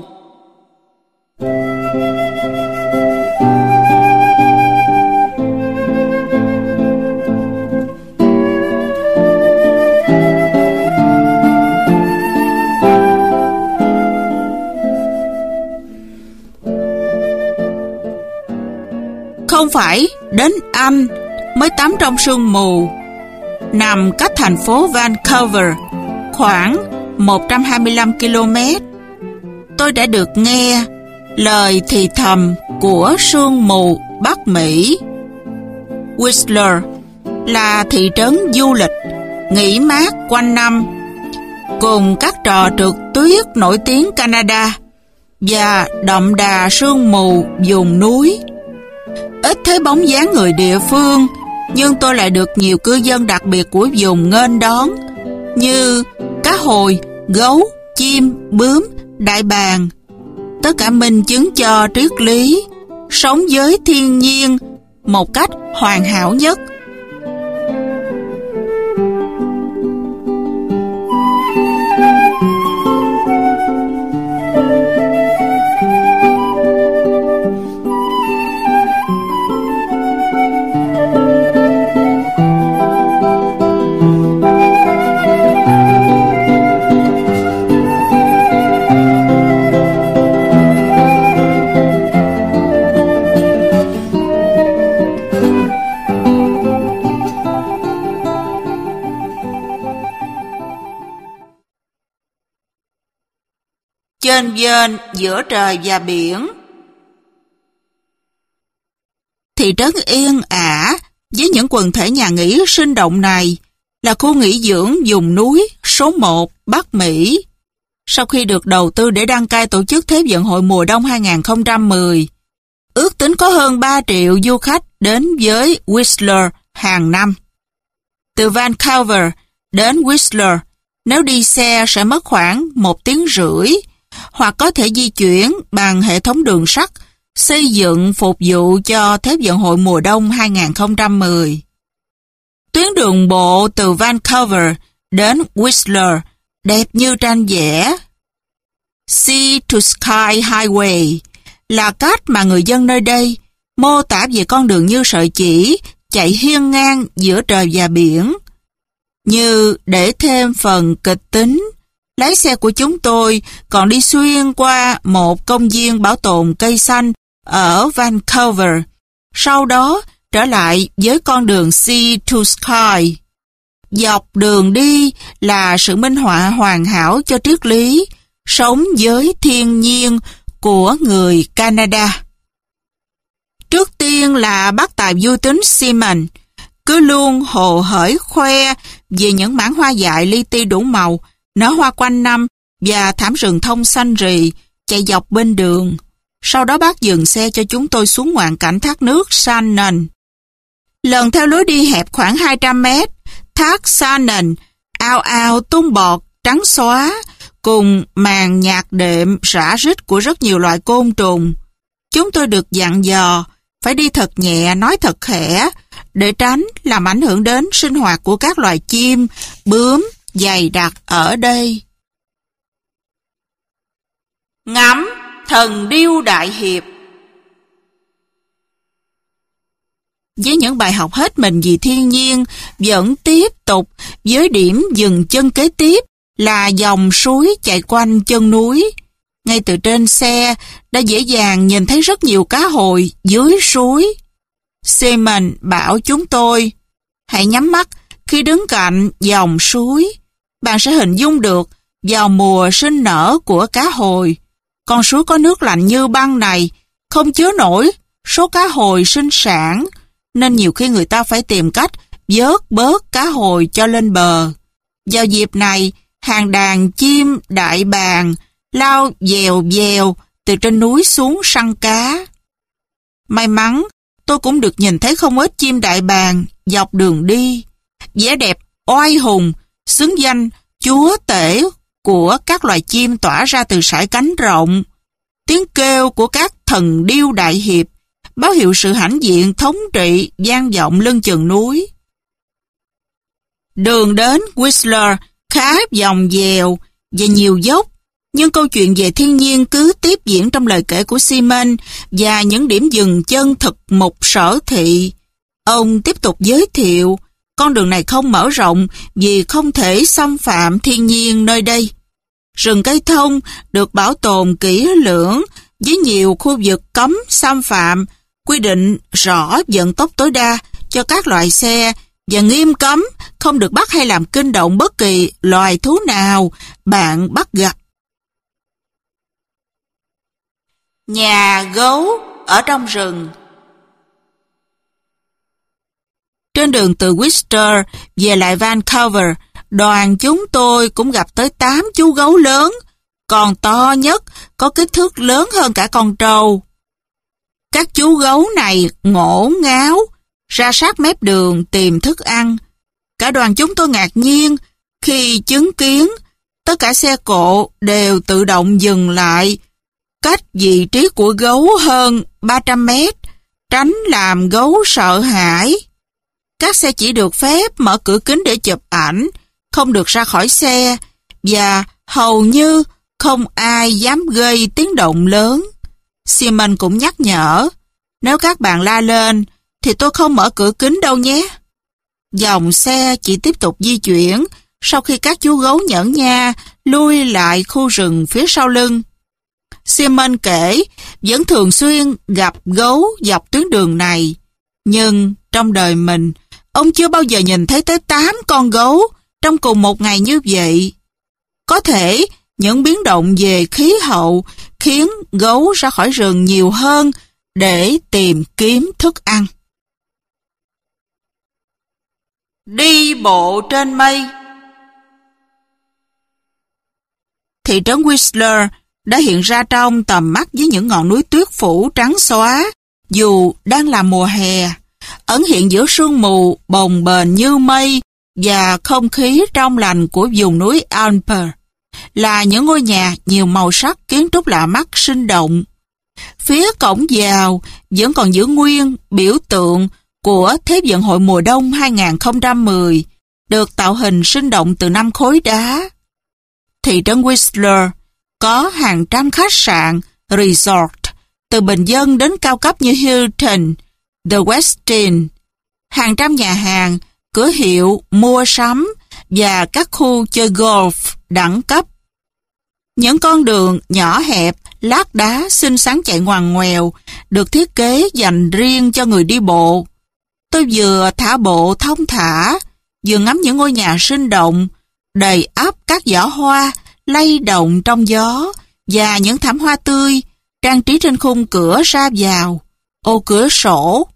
Không phải đến Anh mới tắm trong sương mù. Nằm cách thành phố Vancouver khoảng một trăm hai mươi lăm ki lô mét. Tôi đã được nghe lời thì thầm của sương mù Bắc Mỹ. Whistler là thị trấn du lịch nghỉ mát quanh năm, cùng các trò trượt tuyết nổi tiếng Canada và đậm đà sương mù vùng núi. Ít thấy bóng dáng người địa phương, nhưng tôi lại được nhiều cư dân đặc biệt của vùng nghênh đón, như cá hồi, gấu, chim, bướm, đại bàng. Tất cả minh chứng cho triết lý sống với thiên nhiên một cách hoàn hảo nhất. Chênh vênh giữa trời và biển. Thị trấn yên ả với những quần thể nhà nghỉ sinh động này là khu nghỉ dưỡng vùng núi số một Bắc Mỹ. Sau khi được đầu tư để đăng cai tổ chức Thế vận hội mùa đông hai không một không, ước tính có hơn ba triệu du khách đến với Whistler hàng năm. Từ Vancouver đến Whistler, nếu đi xe sẽ mất khoảng một tiếng rưỡi, hoặc có thể di chuyển bằng hệ thống đường sắt xây dựng phục vụ cho Thế vận hội mùa đông hai không một không. Tuyến đường bộ từ Vancouver đến Whistler đẹp như tranh vẽ. Sea to Sky Highway là cách mà người dân nơi đây mô tả về con đường như sợi chỉ chạy hiên ngang giữa trời và biển. Như để thêm phần kịch tính, lái xe của chúng tôi còn đi xuyên qua một công viên bảo tồn cây xanh ở Vancouver, sau đó trở lại với con đường Sea to Sky. Dọc đường đi là sự minh họa hoàn hảo cho triết lý sống với thiên nhiên của người Canada. Trước tiên là bác tài vui tính Simon, cứ luôn hồ hởi khoe về những mảng hoa dại li ti đủ màu, nở hoa quanh năm và thảm rừng thông xanh rì chạy dọc bên đường. Sau đó bác dừng xe cho chúng tôi xuống ngoạn cảnh thác nước Shannon. Lần theo lối đi hẹp khoảng hai trăm mét, thác Shannon ao ao tung bọt trắng xóa cùng màn nhạc đệm rã rít của rất nhiều loại côn trùng. Chúng tôi được dặn dò phải đi thật nhẹ, nói thật khẽ để tránh làm ảnh hưởng đến sinh hoạt của các loài chim, bướm dày đặc ở đây. Ngắm thần điêu đại hiệp. Với những bài học hết mình vì thiên nhiên, vẫn tiếp tục với điểm dừng chân kế tiếp là dòng suối chạy quanh chân núi. Ngay từ trên xe đã dễ dàng nhìn thấy rất nhiều cá hồi dưới suối. Simon bảo chúng tôi, hãy nhắm mắt khi đứng cạnh dòng suối. Bạn sẽ hình dung được vào mùa sinh nở của cá hồi. Con suối có nước lạnh như băng này không chứa nổi số cá hồi sinh sản, nên nhiều khi người ta phải tìm cách vớt bớt cá hồi cho lên bờ. Vào dịp này, hàng đàn chim đại bàng lao dèo dèo từ trên núi xuống săn cá. May mắn, tôi cũng được nhìn thấy không ít chim đại bàng dọc đường đi. Vẻ đẹp oai hùng, xứng danh chúa tể của các loài chim tỏa ra từ sải cánh rộng. Tiếng kêu của các thần điêu đại hiệp báo hiệu sự hãnh diện thống trị vang vọng lưng chừng núi. Đường đến Whistler khá vòng dèo và nhiều dốc, nhưng câu chuyện về thiên nhiên cứ tiếp diễn trong lời kể của Simon và những điểm dừng chân thực mục sở thị. Ông tiếp tục giới thiệu con đường này không mở rộng vì không thể xâm phạm thiên nhiên nơi đây. Rừng cây thông được bảo tồn kỹ lưỡng với nhiều khu vực cấm xâm phạm quy định rõ vận tốc tối đa cho các loại xe và nghiêm cấm không được bắt hay làm kinh động bất kỳ loài thú nào bạn bắt gặp. Nhà gấu ở trong rừng. Trên đường từ Worcester về lại Vancouver, đoàn chúng tôi cũng gặp tới tám chú gấu lớn, còn to nhất có kích thước lớn hơn cả con trâu. Các chú gấu này ngổ ngáo, ra sát mép đường tìm thức ăn. Cả đoàn chúng tôi ngạc nhiên khi chứng kiến tất cả xe cộ đều tự động dừng lại, cách vị trí của gấu hơn ba trăm mét, tránh làm gấu sợ hãi. Các xe chỉ được phép mở cửa kính để chụp ảnh, không được ra khỏi xe, và hầu như không ai dám gây tiếng động lớn. Simon cũng nhắc nhở, nếu các bạn la lên, thì tôi không mở cửa kính đâu nhé. Dòng xe chỉ tiếp tục di chuyển, sau khi các chú gấu nhẫn nha lui lại khu rừng phía sau lưng. Simon kể, vẫn thường xuyên gặp gấu dọc tuyến đường này, nhưng trong đời mình, ông chưa bao giờ nhìn thấy tới tám con gấu trong cùng một ngày như vậy. Có thể những biến động về khí hậu khiến gấu ra khỏi rừng nhiều hơn để tìm kiếm thức ăn. Đi bộ trên mây. Thị trấn Whistler đã hiện ra trong tầm mắt với những ngọn núi tuyết phủ trắng xóa, dù đang là mùa hè, ẩn hiện giữa sương mù bồng bềnh như mây và không khí trong lành của vùng núi Alper, là những ngôi nhà nhiều màu sắc kiến trúc lạ mắt sinh động. Phía cổng vào vẫn còn giữ nguyên biểu tượng của Thế vận hội mùa đông hai không một không, được tạo hình sinh động từ năm khối đá. Thị trấn Whistler có hàng trăm khách sạn, resort, từ bình dân đến cao cấp như Hilton, The Westin, hàng trăm nhà hàng, cửa hiệu, mua sắm và các khu chơi golf đẳng cấp. Những con đường nhỏ hẹp, lát đá xinh xắn chạy ngoằn ngoèo, được thiết kế dành riêng cho người đi bộ. Tôi vừa thả bộ thong thả, vừa ngắm những ngôi nhà sinh động, đầy ắp các giỏ hoa, lay động trong gió, và những thảm hoa tươi, trang trí trên khung cửa ra vào, ô cửa sổ.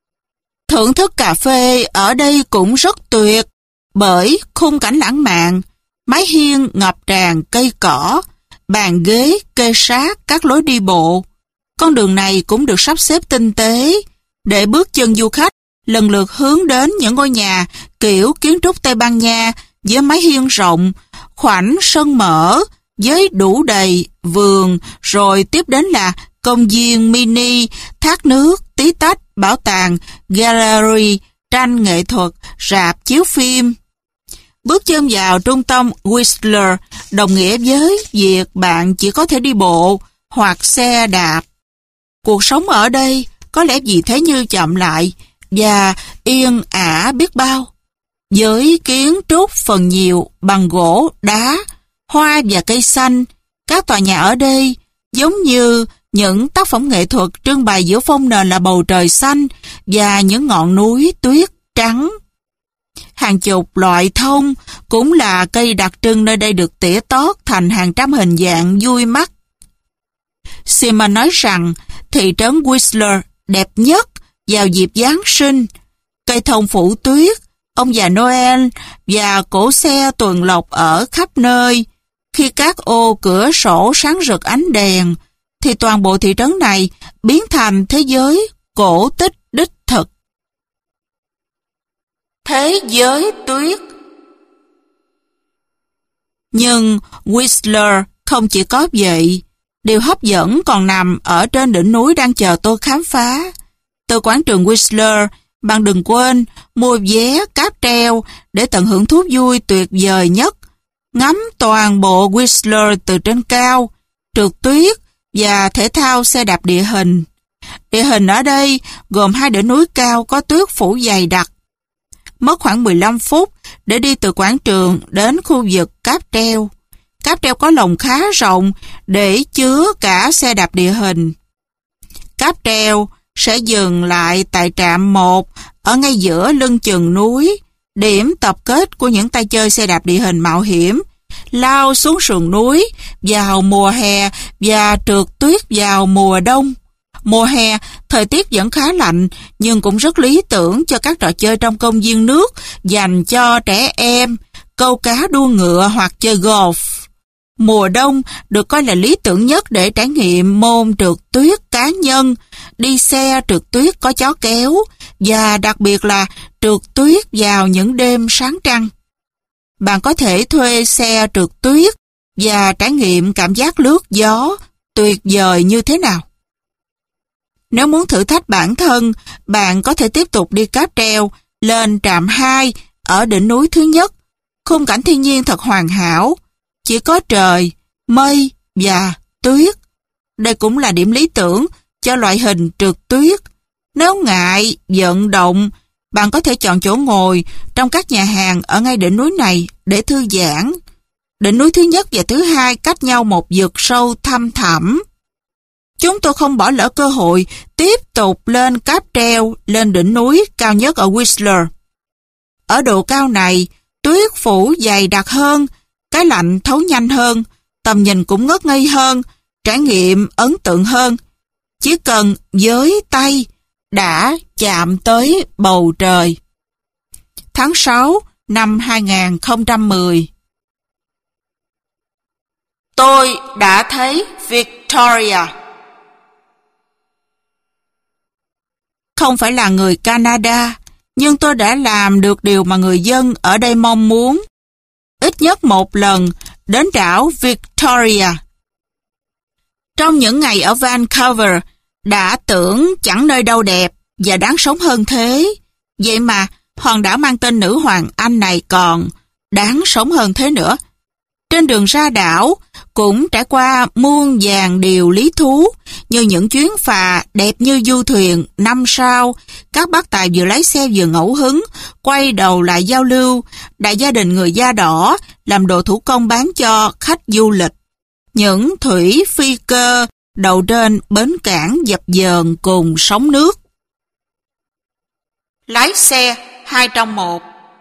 Thưởng thức cà phê ở đây cũng rất tuyệt, bởi khung cảnh lãng mạn, mái hiên ngập tràn cây cỏ, bàn ghế kê sát các lối đi bộ. Con đường này cũng được sắp xếp tinh tế, để bước chân du khách lần lượt hướng đến những ngôi nhà kiểu kiến trúc Tây Ban Nha với mái hiên rộng, khoảnh sân mở với đủ đầy vườn, rồi tiếp đến là công viên mini, thác nước, tí tách, bảo tàng, gallery, tranh nghệ thuật, rạp chiếu phim. Bước chân vào trung tâm Whistler đồng nghĩa với việc bạn chỉ có thể đi bộ hoặc xe đạp. Cuộc sống ở đây có lẽ vì thế như chậm lại và yên ả biết bao. Với kiến trúc phần nhiều bằng gỗ, đá, hoa và cây xanh, các tòa nhà ở đây giống như những tác phẩm nghệ thuật trưng bày giữa phông nền là bầu trời xanh và những ngọn núi tuyết trắng. Hàng chục loại thông cũng là cây đặc trưng nơi đây được tỉa tót thành hàng trăm hình dạng vui mắt. Simon nói rằng thị trấn Whistler đẹp nhất vào dịp Giáng sinh. Cây thông phủ tuyết, ông già Noel và cỗ xe tuần lộc ở khắp nơi. Khi các ô cửa sổ sáng rực ánh đèn, thì toàn bộ thị trấn này biến thành thế giới cổ tích đích thực. Thế giới tuyết. Nhưng Whistler không chỉ có vậy, điều hấp dẫn còn nằm ở trên đỉnh núi đang chờ tôi khám phá. Từ quảng trường Whistler, bạn đừng quên mua vé cáp treo để tận hưởng thú vui tuyệt vời nhất, ngắm toàn bộ Whistler từ trên cao, trượt tuyết và thể thao xe đạp địa hình. Địa hình ở đây gồm hai đỉnh núi cao có tuyết phủ dày đặc. Mất khoảng mười lăm phút để đi từ quảng trường đến khu vực cáp treo. Cáp treo có lồng khá rộng để chứa cả xe đạp địa hình. Cáp treo sẽ dừng lại tại trạm một ở ngay giữa lưng chừng núi, điểm tập kết của những tay chơi xe đạp địa hình mạo hiểm, lao xuống sườn núi vào mùa hè và trượt tuyết vào mùa đông. Mùa hè, thời tiết vẫn khá lạnh, nhưng cũng rất lý tưởng cho các trò chơi trong công viên nước dành cho trẻ em, câu cá đua ngựa hoặc chơi golf. Mùa đông được coi là lý tưởng nhất để trải nghiệm môn trượt tuyết cá nhân, đi xe trượt tuyết có chó kéo, và đặc biệt là trượt tuyết vào những đêm sáng trăng. Bạn có thể thuê xe trượt tuyết và trải nghiệm cảm giác lướt gió tuyệt vời như thế nào. Nếu muốn thử thách bản thân, bạn có thể tiếp tục đi cáp treo lên trạm hai ở đỉnh núi thứ nhất. Khung cảnh thiên nhiên thật hoàn hảo, chỉ có trời, mây và tuyết. Đây cũng là điểm lý tưởng cho loại hình trượt tuyết. Nếu ngại vận động, bạn có thể chọn chỗ ngồi trong các nhà hàng ở ngay đỉnh núi này để thư giãn. Đỉnh núi thứ nhất và thứ hai cách nhau một vực sâu thăm thẳm. Chúng tôi không bỏ lỡ cơ hội tiếp tục lên cáp treo lên đỉnh núi cao nhất ở Whistler. Ở độ cao này, tuyết phủ dày đặc hơn, cái lạnh thấu nhanh hơn, tầm nhìn cũng ngất ngây hơn, trải nghiệm ấn tượng hơn. Chỉ cần với tay đã chạm tới bầu trời. Tháng sáu năm hai nghìn không trăm mười. Tôi đã thấy Victoria. Không phải là người Canada, nhưng tôi đã làm được điều mà người dân ở đây mong muốn. Ít nhất một lần đến đảo Victoria. Trong những ngày ở Vancouver, đã tưởng chẳng nơi đâu đẹp và đáng sống hơn thế. Vậy mà, hòn đảo mang tên nữ hoàng Anh này còn đáng sống hơn thế nữa. Trên đường ra đảo, cũng trải qua muôn vàn điều lý thú, như những chuyến phà đẹp như du thuyền năm sao, các bác tài vừa lái xe vừa ngẫu hứng, quay đầu lại giao lưu, đại gia đình người da đỏ làm đồ thủ công bán cho khách du lịch. Những thủy phi cơ đậu trên bến cảng dập dờn cùng sóng nước. Lái xe hai trong một.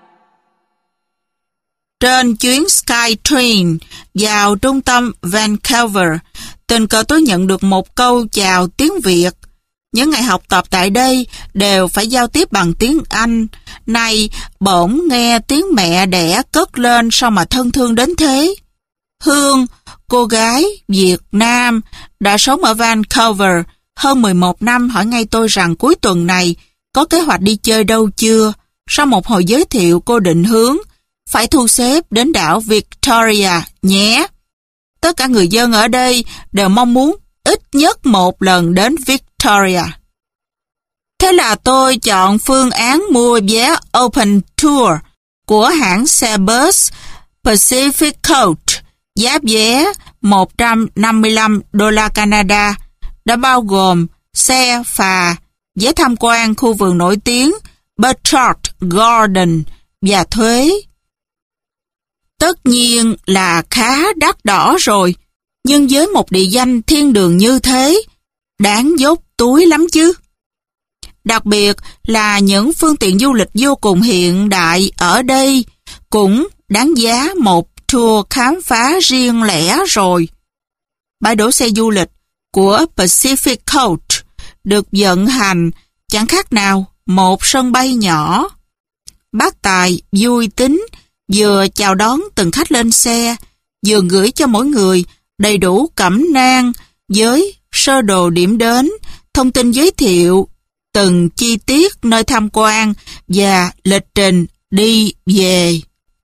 Trên chuyến Skytrain vào trung tâm Vancouver, tình cờ tôi nhận được một câu chào tiếng Việt. Những ngày học tập tại đây đều phải giao tiếp bằng tiếng Anh. Nay bỗng nghe tiếng mẹ đẻ cất lên sao mà thân thương đến thế. Hương, cô gái Việt Nam, đã sống ở Vancouver hơn mười một năm, hỏi ngay tôi rằng cuối tuần này có kế hoạch đi chơi đâu chưa. Sau một hồi giới thiệu, cô định hướng phải thu xếp đến đảo Victoria nhé. Tất cả người dân ở đây đều mong muốn ít nhất một lần đến Victoria. Thế là tôi chọn phương án mua vé Open Tour của hãng xe bus Pacific Coast, giá vé một trăm năm mươi lăm đô la Canada, đã bao gồm xe, phà, vé tham quan khu vườn nổi tiếng Butchart Garden và thuế. Tất nhiên là khá đắt đỏ rồi, nhưng với một địa danh thiên đường như thế, đáng dốc túi lắm chứ. Đặc biệt là những phương tiện du lịch vô cùng hiện đại ở đây cũng đáng giá một tour khám phá riêng lẻ rồi. Bãi đỗ xe du lịch của Pacific Coast được vận hành chẳng khác nào một sân bay nhỏ. Bác Tài vui tính vừa chào đón từng khách lên xe, vừa gửi cho mỗi người đầy đủ cẩm nang với sơ đồ điểm đến, thông tin giới thiệu từng chi tiết nơi tham quan và lịch trình đi về.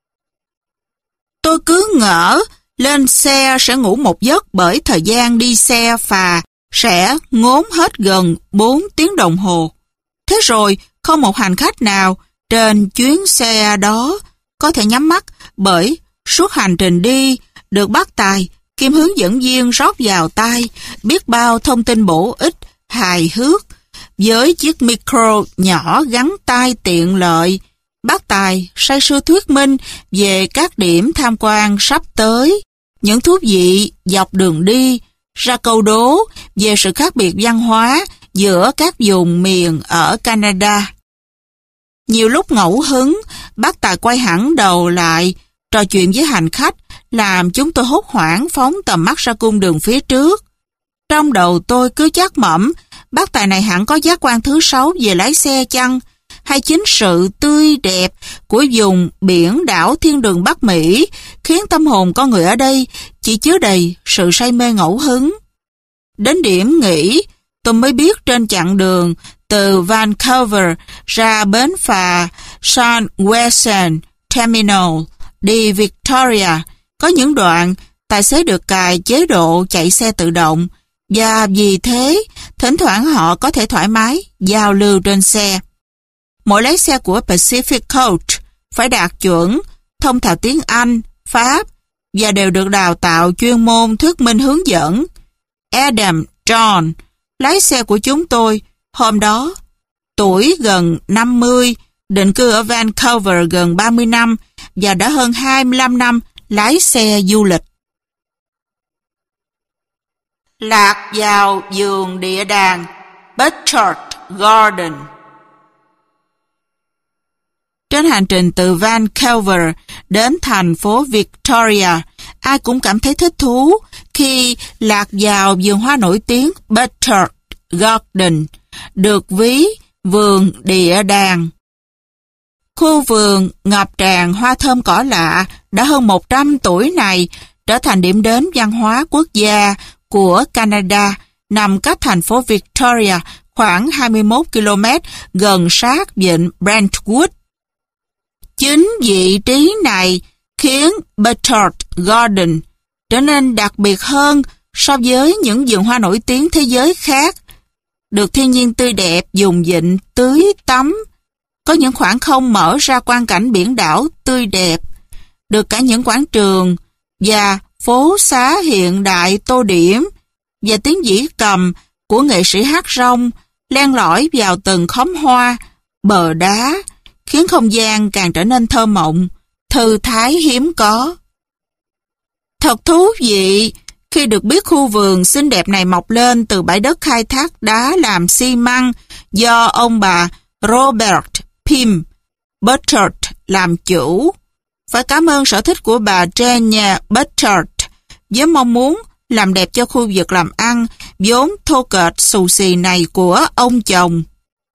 Tôi cứ ngỡ lên xe sẽ ngủ một giấc bởi thời gian đi xe phà sẽ ngốn hết gần bốn tiếng đồng hồ. Thế rồi không một hành khách nào trên chuyến xe đó có thể nhắm mắt, bởi suốt hành trình đi được bác Tài kiêm hướng dẫn viên rót vào tai biết bao thông tin bổ ích, hài hước. Với chiếc micro nhỏ gắn tai tiện lợi, bác Tài say sưa thuyết minh về các điểm tham quan sắp tới, những thú vị dọc đường đi, ra câu đố về sự khác biệt văn hóa giữa các vùng miền ở Canada. Nhiều lúc ngẫu hứng, bác tài quay hẳn đầu lại, trò chuyện với hành khách, làm chúng tôi hốt hoảng phóng tầm mắt ra cung đường phía trước. Trong đầu tôi cứ chắc mẩm, bác tài này hẳn có giác quan thứ sáu về lái xe chăng, hay chính sự tươi đẹp của vùng biển đảo thiên đường Bắc Mỹ khiến tâm hồn con người ở đây chỉ chứa đầy sự say mê ngẫu hứng. Đến điểm nghỉ, tôi mới biết trên chặng đường từ Vancouver ra bến phà San Western Terminal đi Victoria, có những đoạn tài xế được cài chế độ chạy xe tự động, và vì thế thỉnh thoảng họ có thể thoải mái giao lưu trên xe. Mỗi lái xe của Pacific Coast phải đạt chuẩn, thông thạo tiếng Anh, Pháp và đều được đào tạo chuyên môn thuyết minh hướng dẫn. Adam John, lái xe của chúng tôi, hôm đó, tuổi gần năm mươi, định cư ở Vancouver gần ba mươi năm và đã hơn hai mươi lăm năm lái xe du lịch. Lạc vào vườn địa đàng Butchart Garden. Trên hành trình từ Vancouver đến thành phố Victoria, ai cũng cảm thấy thích thú khi lạc vào vườn hoa nổi tiếng Butchart Garden, được ví vườn địa đàng. Khu vườn ngập tràn hoa thơm cỏ lạ đã hơn một trăm tuổi này trở thành điểm đến văn hóa quốc gia của Canada, nằm cách thành phố Victoria khoảng hai mươi mốt ki lô mét gần sát vịnh Brentwood. Chính vị trí này khiến Butchart Garden trở nên đặc biệt hơn so với những vườn hoa nổi tiếng thế giới khác. Được thiên nhiên tươi đẹp, dùng vịnh tưới tắm, có những khoảng không mở ra quang cảnh biển đảo tươi đẹp, được cả những quảng trường và phố xá hiện đại tô điểm, và tiếng dĩ cầm của nghệ sĩ hát rong len lỏi vào từng khóm hoa, bờ đá, khiến không gian càng trở nên thơ mộng, thư thái hiếm có. Thật thú vị khi được biết khu vườn xinh đẹp này mọc lên từ bãi đất khai thác đá làm xi măng do ông bà Robert Pym Butchart làm chủ. Phải cảm ơn sở thích của bà Jane Butchart với mong muốn làm đẹp cho khu vực làm ăn vốn thô kệch xù xì này của ông chồng.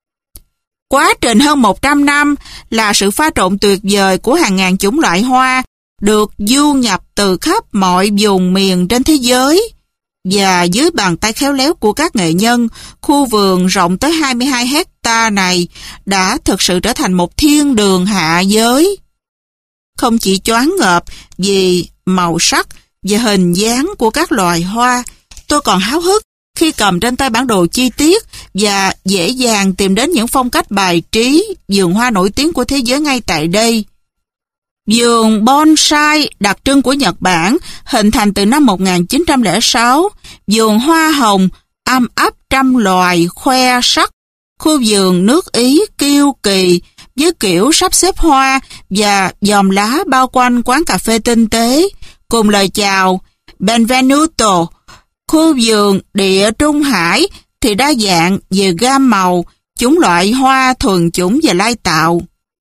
Quá trình hơn một trăm năm là sự pha trộn tuyệt vời của hàng ngàn chủng loại hoa được du nhập từ khắp mọi vùng miền trên thế giới. Và dưới bàn tay khéo léo của các nghệ nhân, khu vườn rộng tới hai mươi hai hecta này đã thực sự trở thành một thiên đường hạ giới. Không chỉ choáng ngợp vì màu sắc và hình dáng của các loài hoa, tôi còn háo hức khi cầm trên tay bản đồ chi tiết và dễ dàng tìm đến những phong cách bài trí vườn hoa nổi tiếng của thế giới ngay tại đây. Vườn bonsai đặc trưng của Nhật Bản hình thành từ năm một nghìn chín trăm lẻ sáu, vườn hoa hồng âm ấp trăm loài khoe sắc, khu vườn nước Ý kiêu kỳ với kiểu sắp xếp hoa và dòm lá bao quanh quán cà phê tinh tế, cùng lời chào Benvenuto. Khu vườn địa Trung Hải thì đa dạng về gam màu, chủng loại hoa thuần chủng và lai tạo.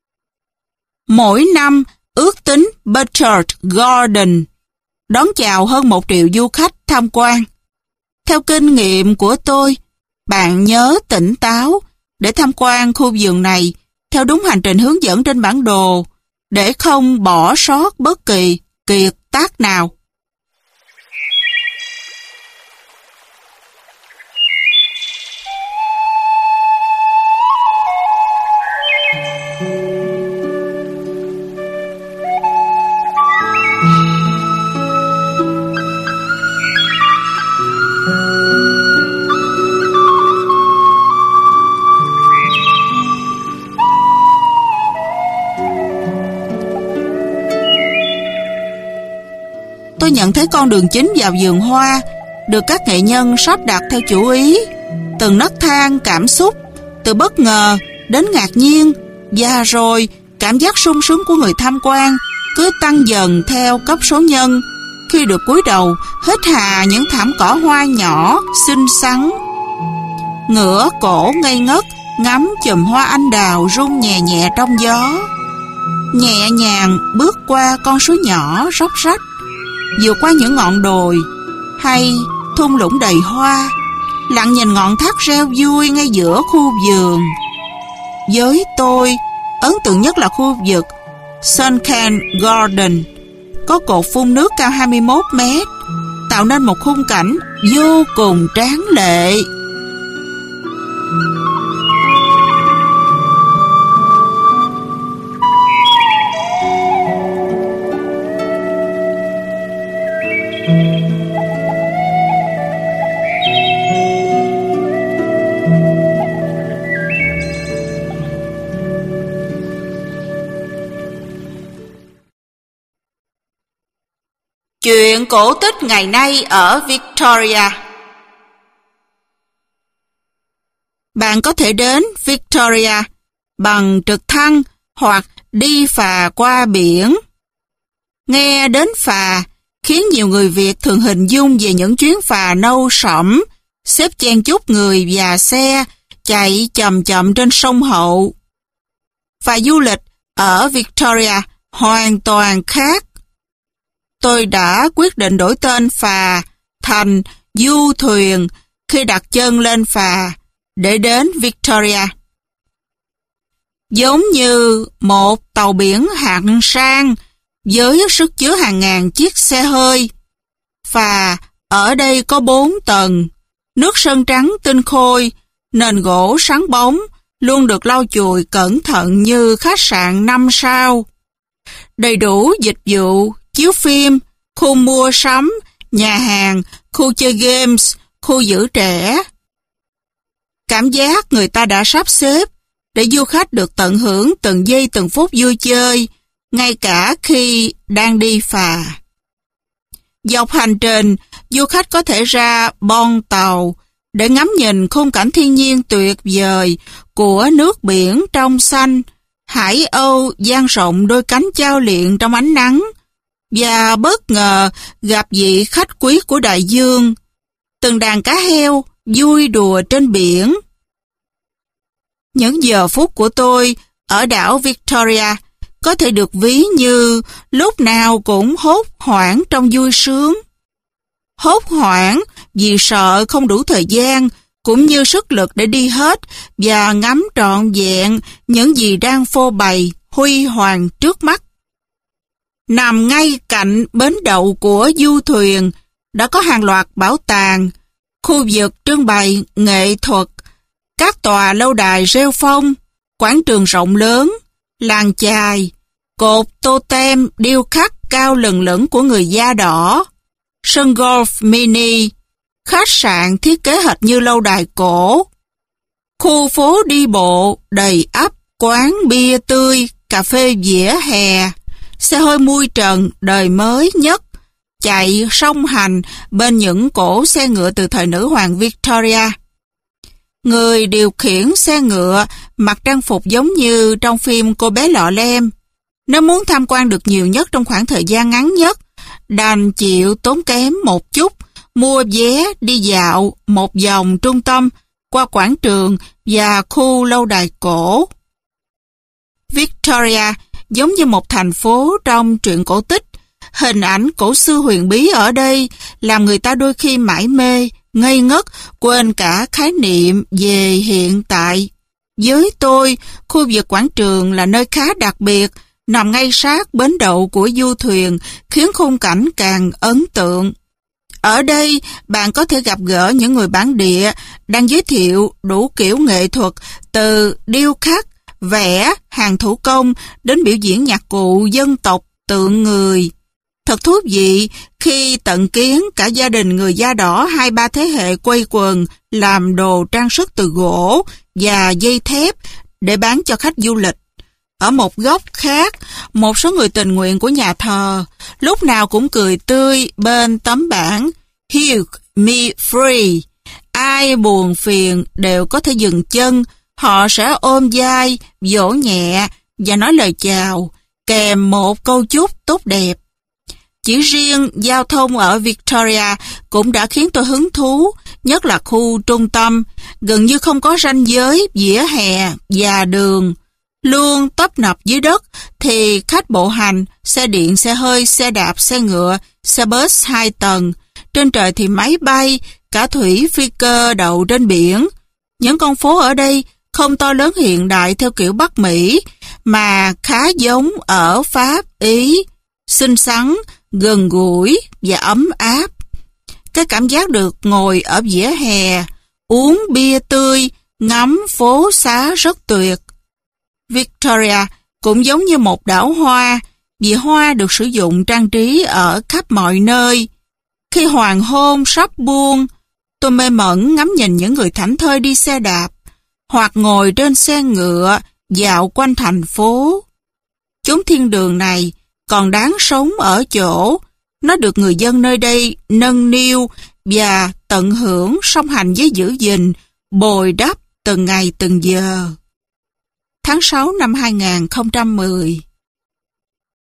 Mỗi năm, ước tính Butchart Garden đón chào hơn một triệu du khách tham quan. Theo kinh nghiệm của tôi, bạn nhớ tỉnh táo để tham quan khu vườn này theo đúng hành trình hướng dẫn trên bản đồ để không bỏ sót bất kỳ kiệt tác nào. Tôi nhận thấy con đường chính vào vườn hoa được các nghệ nhân sắp đặt theo chủ ý, từng nấc thang cảm xúc, từ bất ngờ đến ngạc nhiên, và rồi cảm giác sung sướng của người tham quan cứ tăng dần theo cấp số nhân khi được cúi đầu hít hà những thảm cỏ hoa nhỏ xinh xắn. ngửa cổ ngây ngất ngắm chùm hoa anh đào rung nhẹ nhẹ trong gió. Nhẹ nhàng bước qua con suối nhỏ róc rách, vượt qua những ngọn đồi hay thung lũng đầy hoa, lặng nhìn ngọn thác reo vui ngay giữa khu vườn. Với tôi, ấn tượng nhất là khu vực Sunken Garden, có cột phun nước cao hai mươi mốt mét, tạo nên một khung cảnh vô cùng tráng lệ. Chuyện cổ tích ngày nay ở Victoria. Bạn có thể đến Victoria bằng trực thăng hoặc đi phà qua biển. Nghe đến phà khiến nhiều người Việt thường hình dung về những chuyến phà nâu sẫm, xếp chen chúc người và xe chạy chậm chậm trên sông Hậu. Phà du lịch ở Victoria hoàn toàn khác. Tôi đã quyết định đổi tên phà thành du thuyền khi đặt chân lên phà để đến Victoria. Giống như một tàu biển hạng sang với sức chứa hàng ngàn chiếc xe hơi. Phà ở đây có bốn tầng, nước sơn trắng tinh khôi, nền gỗ sáng bóng, luôn được lau chùi cẩn thận như khách sạn năm sao. Đầy đủ dịch vụ, chiếu phim, khu mua sắm, nhà hàng, khu chơi games, khu giữ trẻ. Cảm giác người ta đã sắp xếp để du khách được tận hưởng từng giây từng phút vui chơi, ngay cả khi đang đi phà. Dọc hành trình, du khách có thể ra bon tàu để ngắm nhìn khung cảnh thiên nhiên tuyệt vời của nước biển trong xanh, hải âu dang rộng đôi cánh chao liệng trong ánh nắng, và bất ngờ gặp vị khách quý của đại dương, từng đàn cá heo vui đùa trên biển. Những giờ phút của tôi ở đảo Victoria có thể được ví như lúc nào cũng hốt hoảng trong vui sướng. Hốt hoảng vì sợ không đủ thời gian cũng như sức lực để đi hết và ngắm trọn vẹn những gì đang phô bày huy hoàng trước mắt. Nằm ngay cạnh bến đậu của du thuyền đã có hàng loạt bảo tàng, khu vực trưng bày nghệ thuật, các tòa lâu đài rêu phong, quảng trường rộng lớn, làng chài, cột totem điêu khắc cao lừng lững của người da đỏ, sân golf mini, khách sạn thiết kế hệt như lâu đài cổ, khu phố đi bộ đầy ắp quán bia tươi, cà phê vỉa hè, xe hơi mui trần đời mới nhất, chạy song hành bên những cỗ xe ngựa từ thời nữ hoàng Victoria. Người điều khiển xe ngựa mặc trang phục giống như trong phim Cô bé lọ lem. Nếu muốn tham quan được nhiều nhất trong khoảng thời gian ngắn nhất, đành chịu tốn kém một chút, mua vé đi dạo một vòng trung tâm qua quảng trường và khu lâu đài cổ. Victoria giống như một thành phố trong truyện cổ tích. Hình ảnh cổ xưa huyền bí ở đây làm người ta đôi khi mải mê, ngây ngất, quên cả khái niệm về hiện tại. Với tôi, khu vực quảng trường là nơi khá đặc biệt, nằm ngay sát bến đậu của du thuyền, khiến khung cảnh càng ấn tượng. Ở đây, bạn có thể gặp gỡ những người bản địa đang giới thiệu đủ kiểu nghệ thuật, từ điêu khắc, vẽ, hàng thủ công đến biểu diễn nhạc cụ dân tộc, tượng người. Thật thú vị khi tận kiến cả gia đình người da đỏ hai ba thế hệ quây quần làm đồ trang sức từ gỗ và dây thép để bán cho khách du lịch. Ở một góc khác, một số người tình nguyện của nhà thờ lúc nào cũng cười tươi bên tấm bảng Heal Me Free. Ai buồn phiền đều có thể dừng chân, họ sẽ ôm vai, vỗ nhẹ và nói lời chào, kèm một câu chúc tốt đẹp. Chỉ riêng giao thông ở Victoria cũng đã khiến tôi hứng thú nhất là khu trung tâm, gần như không có ranh giới vỉa hè và đường, luôn tấp nập dưới đất, thì khách bộ hành, xe điện, xe hơi, xe đạp, xe ngựa, xe bus hai tầng, trên trời thì máy bay, cả thủy phi cơ đậu trên biển. Những con phố ở đây không to lớn hiện đại theo kiểu Bắc Mỹ, mà khá giống ở Pháp, Ý, xinh xắn, gần gũi và ấm áp. Cái cảm giác được ngồi ở vỉa hè, uống bia tươi, ngắm phố xá rất tuyệt. Victoria cũng giống như một đảo hoa, vì hoa được sử dụng trang trí ở khắp mọi nơi. Khi hoàng hôn sắp buông, tôi mê mẩn ngắm nhìn những người thảnh thơi đi xe đạp, hoặc ngồi trên xe ngựa dạo quanh thành phố. Chốn thiên đường này còn đáng sống ở chỗ nó được người dân nơi đây nâng niu và tận hưởng song hành với giữ gìn, bồi đắp từng ngày từng giờ. Tháng sáu năm hai nghìn không trăm mười